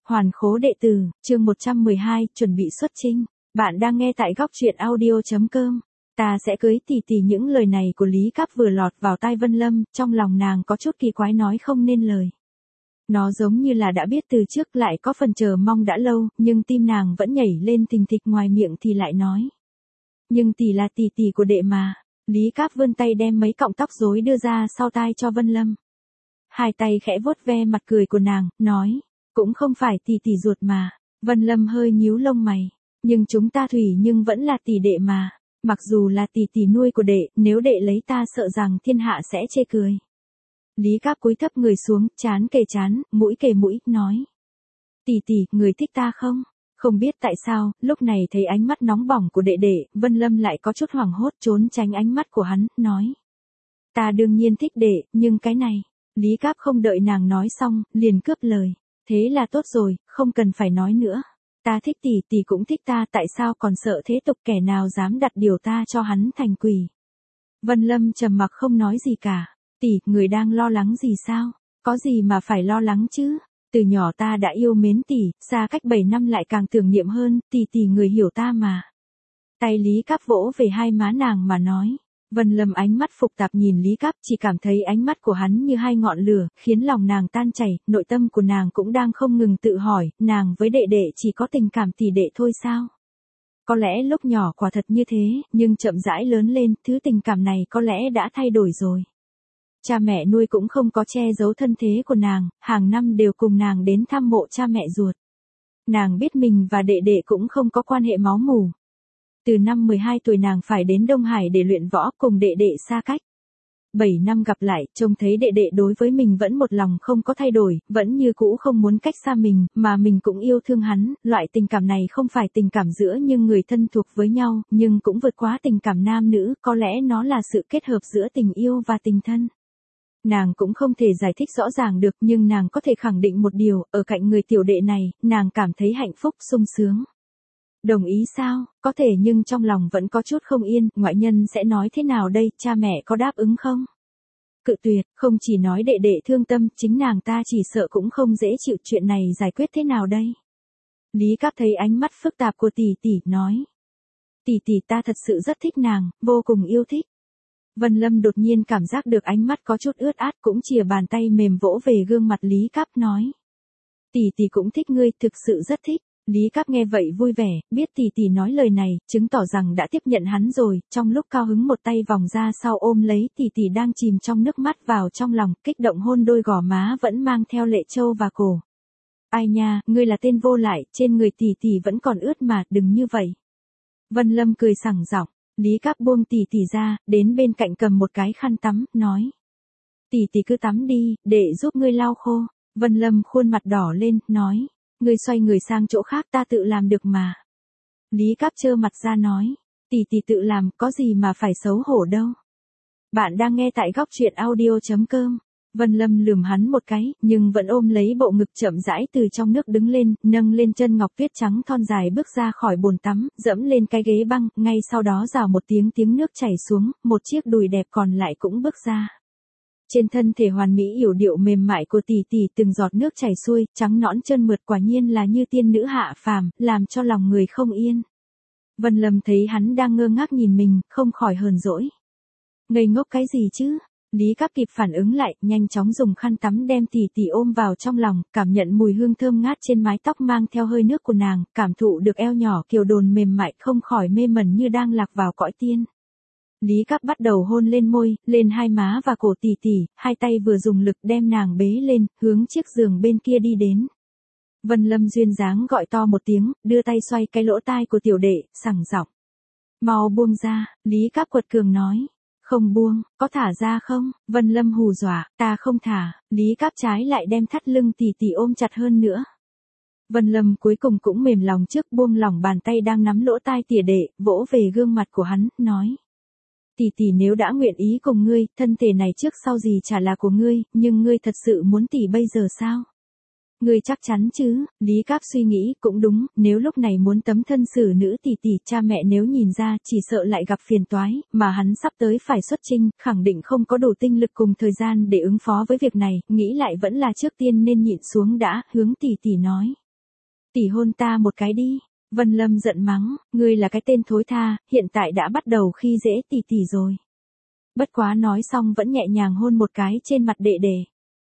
Hoàn khố đệ tử, chương 112, chuẩn bị xuất chinh. Bạn đang nghe tại góc truyện audio.com. Ta sẽ cưới tỷ tỷ. Những lời này của Lý Cáp vừa lọt vào tai Vân Lâm, trong lòng nàng có chút kỳ quái nói không nên lời. Nó giống như là đã biết từ trước, lại có phần chờ mong đã lâu, nhưng tim nàng vẫn nhảy lên thình thịch, ngoài miệng thì lại nói. Nhưng tỷ là tỷ tỷ của đệ mà. Lý Cáp vươn tay đem mấy cọng tóc rối đưa ra sau tai cho Vân Lâm. Hai tay khẽ vuốt ve mặt cười của nàng, nói. Cũng không phải tỷ tỷ ruột mà. Vân Lâm hơi nhíu lông mày. Nhưng chúng ta thủy nhưng vẫn là tỷ đệ mà. Mặc dù là tỷ tỷ nuôi của đệ, nếu đệ lấy ta sợ rằng thiên hạ sẽ chê cười. Lý Cáp cúi thấp người xuống, trán kề trán, mũi kề mũi, nói. Tỷ tỷ, người thích ta không? Không biết tại sao, lúc này thấy ánh mắt nóng bỏng của đệ đệ, Vân Lâm lại có chút hoảng hốt trốn tránh ánh mắt của hắn, nói. Ta đương nhiên thích đệ, nhưng cái này. Lý Cáp không đợi nàng nói xong, liền cướp lời. Thế là tốt rồi, không cần phải nói nữa. Ta thích tỷ, tỷ cũng thích ta, tại sao còn sợ thế tục, kẻ nào dám đặt điều ta cho hắn thành quỷ. Vân Lâm trầm mặc không nói gì cả. Tỷ, người đang lo lắng gì sao? Có gì mà phải lo lắng chứ? Từ nhỏ ta đã yêu mến tỷ, xa cách 7 năm lại càng tưởng niệm hơn, tỷ người hiểu ta mà. Tay Lý Cáp vỗ về hai má nàng mà nói. Vân Lâm ánh mắt phức tạp nhìn Lý Cáp, chỉ cảm thấy ánh mắt của hắn như hai ngọn lửa, khiến lòng nàng tan chảy, nội tâm của nàng cũng đang không ngừng tự hỏi, nàng với đệ đệ chỉ có tình cảm tỷ đệ thôi sao? Có lẽ lúc nhỏ quả thật như thế, nhưng chậm rãi lớn lên, thứ tình cảm này có lẽ đã thay đổi rồi. Cha mẹ nuôi cũng không có che giấu thân thế của nàng, hàng năm đều cùng nàng đến thăm mộ cha mẹ ruột. Nàng biết mình và đệ đệ cũng không có quan hệ máu mủ. Từ năm 12 tuổi nàng phải đến Đông Hải để luyện võ, cùng đệ đệ xa cách. 7 năm gặp lại, trông thấy đệ đệ đối với mình vẫn một lòng không có thay đổi, vẫn như cũ không muốn cách xa mình, mà mình cũng yêu thương hắn. Loại tình cảm này không phải tình cảm giữa những người thân thuộc với nhau, nhưng cũng vượt quá tình cảm nam nữ, có lẽ nó là sự kết hợp giữa tình yêu và tình thân. Nàng cũng không thể giải thích rõ ràng được, nhưng nàng có thể khẳng định một điều, ở cạnh người tiểu đệ này, nàng cảm thấy hạnh phúc, sung sướng. Đồng ý sao? Có thể, nhưng trong lòng vẫn có chút không yên, ngoại nhân sẽ nói thế nào đây, cha mẹ có đáp ứng không? Cự tuyệt, không chỉ nói đệ đệ thương tâm, chính nàng ta chỉ sợ cũng không dễ chịu, chuyện này giải quyết thế nào đây? Lý Cáp thấy ánh mắt phức tạp của tỷ tỷ, nói. Tỷ ta thật sự rất thích nàng, vô cùng yêu thích. Vân Lâm đột nhiên cảm giác được ánh mắt có chút ướt át, cũng chìa bàn tay mềm vỗ về gương mặt Lý Cáp, nói. Tỷ cũng thích ngươi, thực sự rất thích. Lý Cáp nghe vậy vui vẻ, biết tỷ nói lời này, chứng tỏ rằng đã tiếp nhận hắn rồi, trong lúc cao hứng một tay vòng ra sau ôm lấy tỷ đang chìm trong nước mắt vào trong lòng, kích động hôn đôi gò má vẫn mang theo lệ châu và cổ. Ai nha, ngươi là tên vô lại, trên người tỷ vẫn còn ướt mà, đừng như vậy. Vân Lâm cười sảng giọng. Lý Cáp buông tỷ ra, đến bên cạnh cầm một cái khăn tắm, nói. Tỷ cứ tắm đi, để giúp ngươi lau khô. Vân Lâm khuôn mặt đỏ lên, nói. Ngươi xoay người sang chỗ khác, ta tự làm được mà. Lý Cáp trơ mặt ra nói. Tỷ tự làm, có gì mà phải xấu hổ đâu. Bạn đang nghe tại góc truyện audio.com. Vân Lâm lườm hắn một cái, nhưng vẫn ôm lấy bộ ngực chậm rãi từ trong nước đứng lên, nâng lên chân ngọc tuyết trắng thon dài bước ra khỏi bồn tắm, dẫm lên cái ghế băng, ngay sau đó rào một tiếng nước chảy xuống, một chiếc đùi đẹp còn lại cũng bước ra. Trên thân thể hoàn mỹ yểu điệu mềm mại của tỷ từng giọt nước chảy xuôi, trắng nõn trơn mượt, quả nhiên là như tiên nữ hạ phàm, làm cho lòng người không yên. Vân Lâm thấy hắn đang ngơ ngác nhìn mình, không khỏi hờn dỗi. Ngây ngốc cái gì chứ? Lý Cáp kịp phản ứng lại, nhanh chóng dùng khăn tắm đem tỷ ôm vào trong lòng, cảm nhận mùi hương thơm ngát trên mái tóc mang theo hơi nước của nàng, cảm thụ được eo nhỏ kiều đồn mềm mại, không khỏi mê mẩn như đang lạc vào cõi tiên. Lý Cáp bắt đầu hôn lên môi, lên hai má và cổ tỷ, hai tay vừa dùng lực đem nàng bế lên, hướng chiếc giường bên kia đi đến. Vân Lâm duyên dáng gọi to một tiếng, đưa tay xoay cái lỗ tai của tiểu đệ, sảng giọng. Mau buông ra, Lý Cáp quật cường nói. Không buông, có thả ra không? Vân Lâm hù dọa, ta không thả. Lý Cáp trái lại đem thắt lưng tỷ ôm chặt hơn nữa. Vân Lâm cuối cùng cũng mềm lòng trước, buông lỏng bàn tay đang nắm lỗ tai tỉa đệ, vỗ về gương mặt của hắn, nói. Tỷ nếu đã nguyện ý cùng ngươi, thân thể này trước sau gì chả là của ngươi, nhưng ngươi thật sự muốn tỷ bây giờ sao? Ngươi chắc chắn chứ? Lý Cáp suy nghĩ, cũng đúng, nếu lúc này muốn tấm thân xử nữ tỷ, cha mẹ nếu nhìn ra, chỉ sợ lại gặp phiền toái, mà hắn sắp tới phải xuất chinh, khẳng định không có đủ tinh lực cùng thời gian để ứng phó với việc này, nghĩ lại vẫn là trước tiên nên nhịn xuống đã, hướng tỷ nói. Tỷ hôn ta một cái đi. Vân Lâm giận mắng, ngươi là cái tên thối tha, hiện tại đã bắt đầu khi dễ tỷ tỷ rồi. Bất quá nói xong vẫn nhẹ nhàng hôn một cái trên mặt đệ đệ.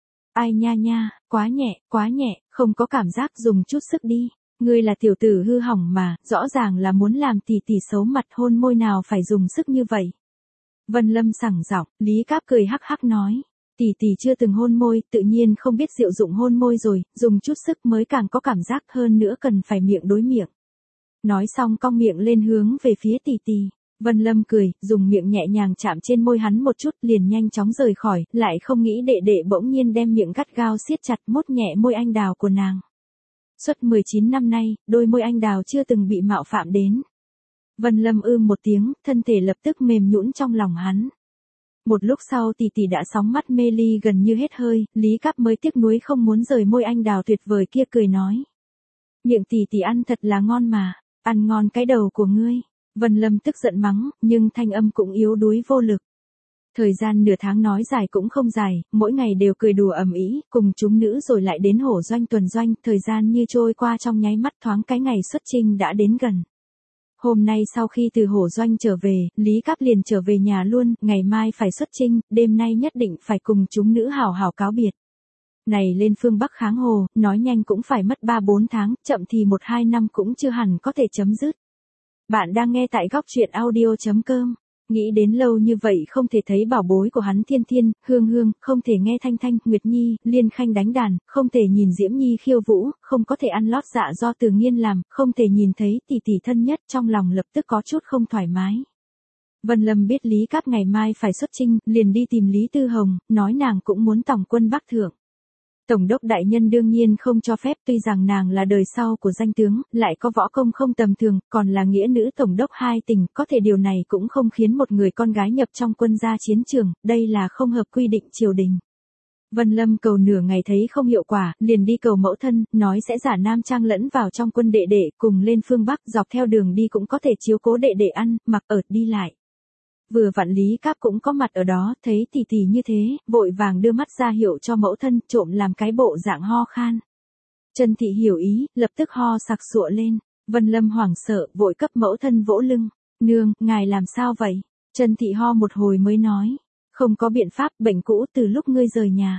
Ai nha nha, quá nhẹ, không có cảm giác, dùng chút sức đi. Ngươi là tiểu tử hư hỏng mà, rõ ràng là muốn làm tỷ tỷ xấu mặt, hôn môi nào phải dùng sức như vậy. Vân Lâm sảng giọng, Lý Cáp cười hắc hắc nói. Tỷ tỷ chưa từng hôn môi, tự nhiên không biết diệu dụng hôn môi rồi, dùng chút sức mới càng có cảm giác, hơn nữa cần phải miệng đối miệng. Nói xong cong miệng lên hướng về phía tỷ tỷ. Vân Lâm cười, dùng miệng nhẹ nhàng chạm trên môi hắn một chút, liền nhanh chóng rời khỏi, lại không nghĩ đệ đệ bỗng nhiên đem miệng gắt gao siết chặt mốt nhẹ môi anh đào của nàng. Suốt 19 năm nay, đôi môi anh đào chưa từng bị mạo phạm đến. Vân Lâm một tiếng, thân thể lập tức mềm nhũn trong lòng hắn. Một lúc sau tỷ tỷ đã sóng mắt mê ly gần như hết hơi, Lý Cáp mới tiếc nuối không muốn rời môi anh đào tuyệt vời kia, cười nói. Miệng tỷ tỷ ăn thật là ngon mà, ăn ngon cái đầu của ngươi. Vân Lâm tức giận mắng, nhưng thanh âm cũng yếu đuối vô lực. Thời gian nửa tháng nói dài cũng không dài, mỗi ngày đều cười đùa ầm ĩ, cùng chúng nữ rồi lại đến hổ doanh tuần doanh, thời gian như trôi qua trong nháy mắt, thoáng cái ngày xuất chinh đã đến gần. Hôm nay sau khi từ hổ doanh trở về, Lý Cáp liền trở về nhà luôn, ngày mai phải xuất chinh, đêm nay nhất định phải cùng chúng nữ hào hào cáo biệt. Này lên phương Bắc kháng hồ, nói nhanh cũng phải mất 3-4 tháng, chậm thì 1-2 năm cũng chưa hẳn có thể chấm dứt. Bạn đang nghe tại góc truyện audio.com. Nghĩ đến lâu như vậy không thể thấy bảo bối của hắn Thiên Thiên, Hương Hương, không thể nghe Thanh Thanh, Nguyệt Nhi, Liên Khanh đánh đàn, không thể nhìn Diễm Nhi khiêu vũ, không có thể ăn lót dạ do Từ Nghiên làm, không thể nhìn thấy tỷ tỷ thân nhất, trong lòng lập tức có chút không thoải mái. Vân Lâm biết Lý Cáp ngày mai phải xuất chinh, liền đi tìm Lý Tư Hồng, nói nàng cũng muốn tổng quân Bắc thượng. Tổng đốc đại nhân đương nhiên không cho phép, tuy rằng nàng là đời sau của danh tướng, lại có võ công không tầm thường, còn là nghĩa nữ tổng đốc hai tỉnh, có thể điều này cũng không khiến một người con gái nhập trong quân ra chiến trường, đây là không hợp quy định triều đình. Vân Lâm cầu nửa ngày thấy không hiệu quả, liền đi cầu mẫu thân, nói sẽ giả nam trang lẫn vào trong quân đệ đệ, cùng lên phương Bắc, dọc theo đường đi cũng có thể chiếu cố đệ đệ ăn, mặc ở, đi lại. Vừa vặn Lý Cáp cũng có mặt ở đó, thấy tỷ tỷ như thế, vội vàng đưa mắt ra hiệu cho mẫu thân, trộm làm cái bộ dạng ho khan. Trần Thị hiểu ý, lập tức ho sặc sụa lên. Vân Lâm hoảng sợ, vội cấp mẫu thân vỗ lưng. Nương, ngài làm sao vậy? Trần Thị ho một hồi mới nói. Không có biện pháp, bệnh cũ từ lúc ngươi rời nhà.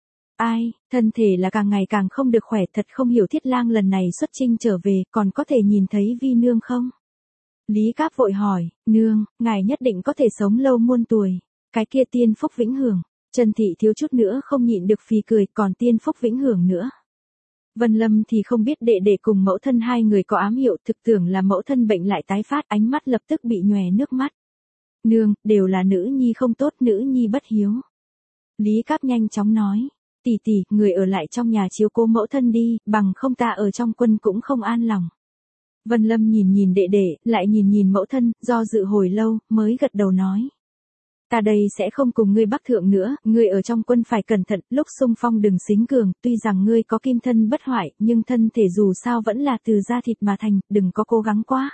Ai, thân thể là càng ngày càng không được khỏe, thật không hiểu Thiết Lang lần này xuất chinh trở về, còn có thể nhìn thấy Vi nương không? Lý Cáp vội hỏi, nương, ngài nhất định có thể sống lâu muôn tuổi. Cái kia tiên phúc vĩnh hưởng. Trần Thị thiếu chút nữa không nhịn được phì cười, còn tiên phúc vĩnh hưởng nữa. Vân Lâm thì không biết đệ đệ cùng mẫu thân hai người có ám hiệu, thực tưởng là mẫu thân bệnh lại tái phát, ánh mắt lập tức bị nhòe nước mắt. Nương, đều là nữ nhi không tốt, nữ nhi bất hiếu. Lý Cáp nhanh chóng nói, tỷ tỷ, người ở lại trong nhà chiếu cố mẫu thân đi, bằng không ta ở trong quân cũng không an lòng. Vân Lâm nhìn nhìn đệ đệ, lại nhìn nhìn mẫu thân, do dự hồi lâu, mới gật đầu nói. Ta đây sẽ không cùng ngươi bắc thượng nữa, ngươi ở trong quân phải cẩn thận, lúc xung phong đừng xính cường, tuy rằng ngươi có kim thân bất hoại, nhưng thân thể dù sao vẫn là từ da thịt mà thành, đừng có cố gắng quá.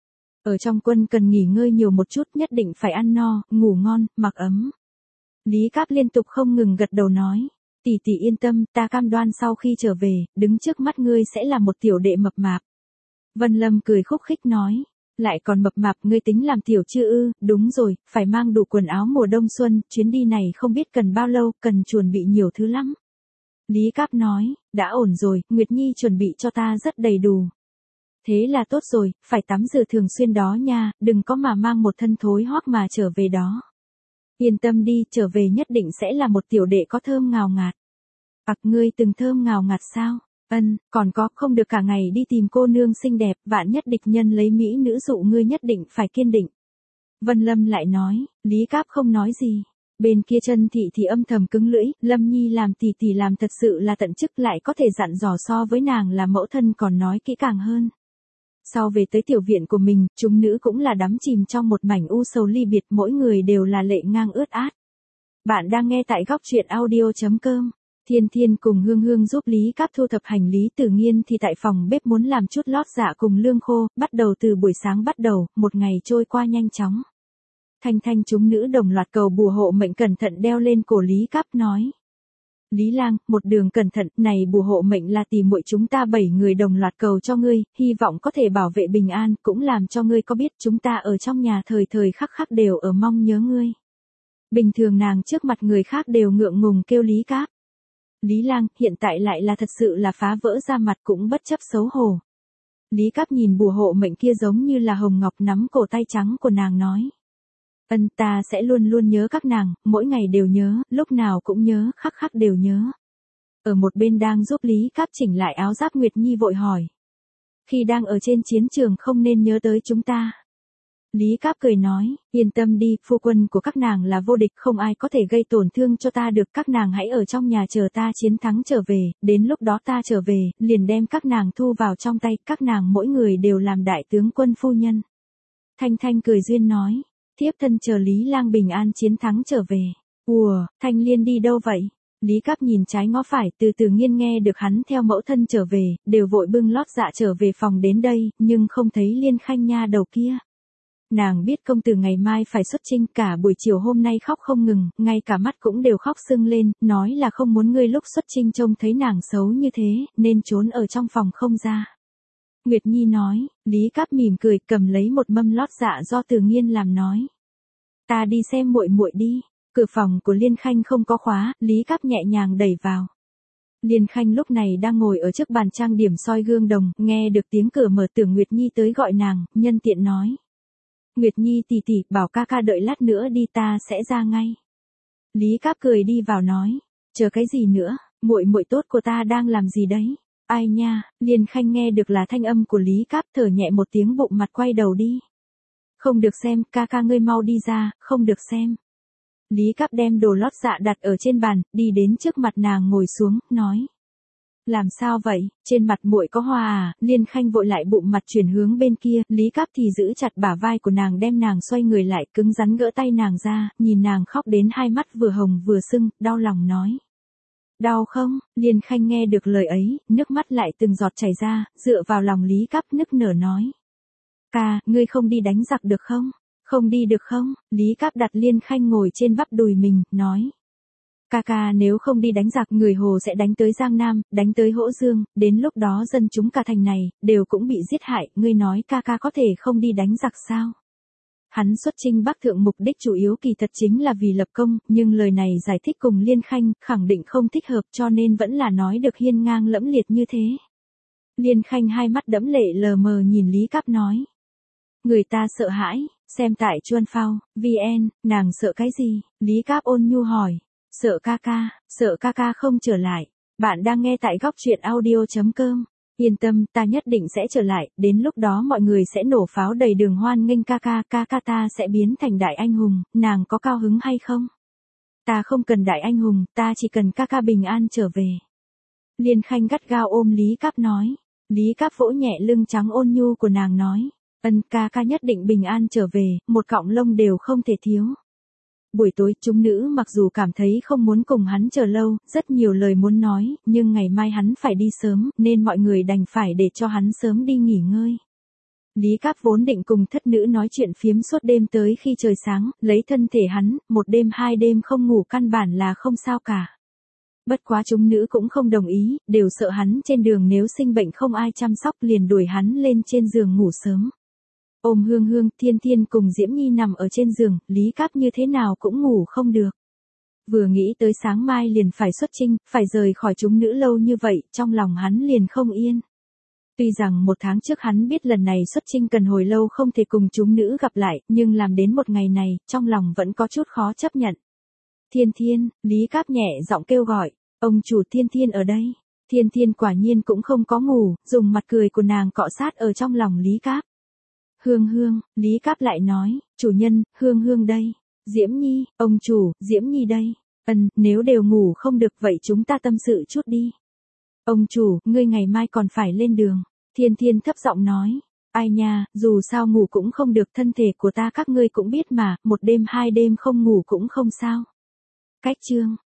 Ở trong quân cần nghỉ ngơi nhiều một chút, nhất định phải ăn no, ngủ ngon, mặc ấm. Lý Cáp liên tục không ngừng gật đầu nói. Tỷ tỷ yên tâm, ta cam đoan sau khi trở về, đứng trước mắt ngươi sẽ là một tiểu đệ mập mạp. Vân Lâm cười khúc khích nói, lại còn mập mạp, ngươi tính làm tiểu chưa ư? Đúng rồi, phải mang đủ quần áo mùa đông xuân, chuyến đi này không biết cần bao lâu, cần chuẩn bị nhiều thứ lắm. Lý Cáp nói, đã ổn rồi, Nguyệt Nhi chuẩn bị cho ta rất đầy đủ. Thế là tốt rồi, phải tắm rửa thường xuyên đó nha, đừng có mà mang một thân thối hoắc mà trở về đó. Yên tâm đi, trở về nhất định sẽ là một tiểu đệ có thơm ngào ngạt. Ngươi từng thơm ngào ngạt sao? Còn có, không được cả ngày đi tìm cô nương xinh đẹp, vạn nhất địch nhân lấy mỹ nữ dụ ngươi nhất định phải kiên định. Vân Lâm lại nói, Lý Cáp không nói gì. Bên kia Trần Thị thì âm thầm cứng lưỡi, Lâm Nhi làm tỷ tỷ làm thật sự là tận chức, lại có thể dặn dò so với nàng là mẫu thân còn nói kỹ càng hơn. Sau về tới tiểu viện của mình, chúng nữ cũng là đắm chìm trong một mảnh u sầu ly biệt, mỗi người đều là lệ ngang ướt át. Bạn đang nghe tại góc truyện audio.com. Thiên Thiên cùng Hương Hương giúp Lý Cáp thu thập hành lý, Tử Nghiên thì tại phòng bếp muốn làm chút lót dạ cùng lương khô, bắt đầu từ buổi sáng bắt đầu, một ngày trôi qua nhanh chóng. Thanh Thanh chúng nữ đồng loạt cầu bùa hộ mệnh cẩn thận đeo lên cổ Lý Cáp nói. Lý Lang, một đường cẩn thận, này bùa hộ mệnh là tỷ muội chúng ta 7 người đồng loạt cầu cho ngươi, hy vọng có thể bảo vệ bình an, cũng làm cho ngươi có biết chúng ta ở trong nhà thời thời khắc khắc đều ở mong nhớ ngươi. Bình thường nàng trước mặt người khác đều ngượng ngùng kêu Lý Cáp. Lý Lang, hiện tại lại là thật sự là phá vỡ ra mặt cũng bất chấp xấu hổ. Lý Cáp nhìn bùa hộ mệnh kia giống như là hồng ngọc nắm cổ tay trắng của nàng nói. Ta sẽ luôn luôn nhớ các nàng, mỗi ngày đều nhớ, lúc nào cũng nhớ, khắc khắc đều nhớ. Ở một bên đang giúp Lý Cáp chỉnh lại áo giáp Nguyệt Nhi vội hỏi. Khi đang ở trên chiến trường không nên nhớ tới chúng ta. Lý Cáp cười nói, yên tâm đi, phu quân của các nàng là vô địch, không ai có thể gây tổn thương cho ta được, các nàng hãy ở trong nhà chờ ta chiến thắng trở về, đến lúc đó ta trở về, liền đem các nàng thu vào trong tay, các nàng mỗi người đều làm đại tướng quân phu nhân. Thanh Thanh cười duyên nói, thiếp thân chờ Lý Lang bình an chiến thắng trở về. Ủa, Thanh Liên đi đâu vậy? Lý Cáp nhìn trái ngó phải, từ từ nghiên nghe được hắn theo mẫu thân trở về, đều vội bưng lót dạ trở về phòng đến đây, nhưng không thấy Liên Khanh nha đầu kia. Nàng biết công tử ngày mai phải xuất chinh, cả buổi chiều hôm nay khóc không ngừng, ngay cả mắt cũng đều khóc sưng lên, nói là không muốn ngươi lúc xuất chinh trông thấy nàng xấu như thế, nên trốn ở trong phòng không ra. Nguyệt Nhi nói, Lý Cáp mỉm cười cầm lấy một mâm lót dạ do Từ Nghiên làm nói. Ta đi xem muội muội đi. Cửa phòng của Liên Khanh không có khóa, Lý Cáp nhẹ nhàng đẩy vào. Liên Khanh lúc này đang ngồi ở trước bàn trang điểm soi gương đồng, nghe được tiếng cửa mở tưởng Nguyệt Nhi tới gọi nàng, nhân tiện nói. Nguyệt Nhi tỷ tỷ, bảo ca ca đợi lát nữa đi ta sẽ ra ngay. Lý Cáp cười đi vào nói, chờ cái gì nữa, muội muội tốt của ta đang làm gì đấy? Ai nha, Liên Khanh nghe được là thanh âm của Lý Cáp thở nhẹ một tiếng bụng mặt quay đầu đi. Không được xem, ca ca ngươi mau đi ra, không được xem. Lý Cáp đem đồ lót dạ đặt ở trên bàn, đi đến trước mặt nàng ngồi xuống, nói. Làm sao vậy, trên mặt muội có hoa à? Liên Khanh vội lại bụng mặt chuyển hướng bên kia, Lý Cáp thì giữ chặt bả vai của nàng đem nàng xoay người lại, cứng rắn gỡ tay nàng ra, nhìn nàng khóc đến hai mắt vừa hồng vừa sưng, đau lòng nói. Đau không? Liên Khanh nghe được lời ấy, nước mắt lại từng giọt chảy ra, dựa vào lòng Lý Cáp nức nở nói. Ca, ngươi không đi đánh giặc được không? Không đi được không? Lý Cáp đặt Liên Khanh ngồi trên bắp đùi mình, nói. Ca ca nếu không đi đánh giặc người Hồ sẽ đánh tới Giang Nam, đánh tới Hỗ Dương, đến lúc đó dân chúng cả thành này, đều cũng bị giết hại, ngươi nói ca ca có thể không đi đánh giặc sao? Hắn xuất chinh Bắc Thượng mục đích chủ yếu kỳ thật chính là vì lập công, nhưng lời này giải thích cùng Liên Khanh, khẳng định không thích hợp cho nên vẫn là nói được hiên ngang lẫm liệt như thế. Liên Khanh hai mắt đẫm lệ lờ mờ nhìn Lý Cáp nói. Người ta sợ hãi, xem tại Chuan Phao, VN, nàng sợ cái gì? Lý Cáp ôn nhu hỏi. Sợ ca ca không trở lại. Bạn đang nghe tại góc truyện audio.com. Yên tâm, ta nhất định sẽ trở lại, đến lúc đó mọi người sẽ nổ pháo đầy đường hoan nghênh ca ca ta sẽ biến thành đại anh hùng, nàng có cao hứng hay không? Ta không cần đại anh hùng, ta chỉ cần ca ca bình an trở về. Liên Khanh gắt gao ôm Lý Cáp nói. Lý Cáp vỗ nhẹ lưng trắng ôn nhu của nàng nói. Ca ca nhất định bình an trở về, một cọng lông đều không thể thiếu. Buổi tối, chúng nữ mặc dù cảm thấy không muốn cùng hắn chờ lâu, rất nhiều lời muốn nói, nhưng ngày mai hắn phải đi sớm, nên mọi người đành phải để cho hắn sớm đi nghỉ ngơi. Lý Cáp vốn định cùng thất nữ nói chuyện phiếm suốt đêm tới khi trời sáng, lấy thân thể hắn, một đêm hai đêm không ngủ căn bản là không sao cả. Bất quá chúng nữ cũng không đồng ý, đều sợ hắn trên đường nếu sinh bệnh không ai chăm sóc liền đuổi hắn lên trên giường ngủ sớm. Ôm Hương Hương, Thiên Thiên cùng Diễm Nhi nằm ở trên giường, Lý Cáp như thế nào cũng ngủ không được. Vừa nghĩ tới sáng mai liền phải xuất chinh, phải rời khỏi chúng nữ lâu như vậy, trong lòng hắn liền không yên. Tuy rằng một tháng trước hắn biết lần này xuất chinh cần hồi lâu không thể cùng chúng nữ gặp lại, nhưng làm đến một ngày này, trong lòng vẫn có chút khó chấp nhận. Thiên Thiên, Lý Cáp nhẹ giọng kêu gọi, ông chủ Thiên Thiên ở đây. Thiên Thiên quả nhiên cũng không có ngủ, dùng mặt cười của nàng cọ sát ở trong lòng Lý Cáp. Hương Hương, Lý Cáp lại nói, chủ nhân, Hương Hương đây. Diễm Nhi, ông chủ, Diễm Nhi đây. Nếu đều ngủ không được vậy chúng ta tâm sự chút đi. Ông chủ, ngươi ngày mai còn phải lên đường. Thiên Thiên thấp giọng nói. Ai nha, dù sao ngủ cũng không được, thân thể của ta các ngươi cũng biết mà, một đêm hai đêm không ngủ cũng không sao. Cách chương.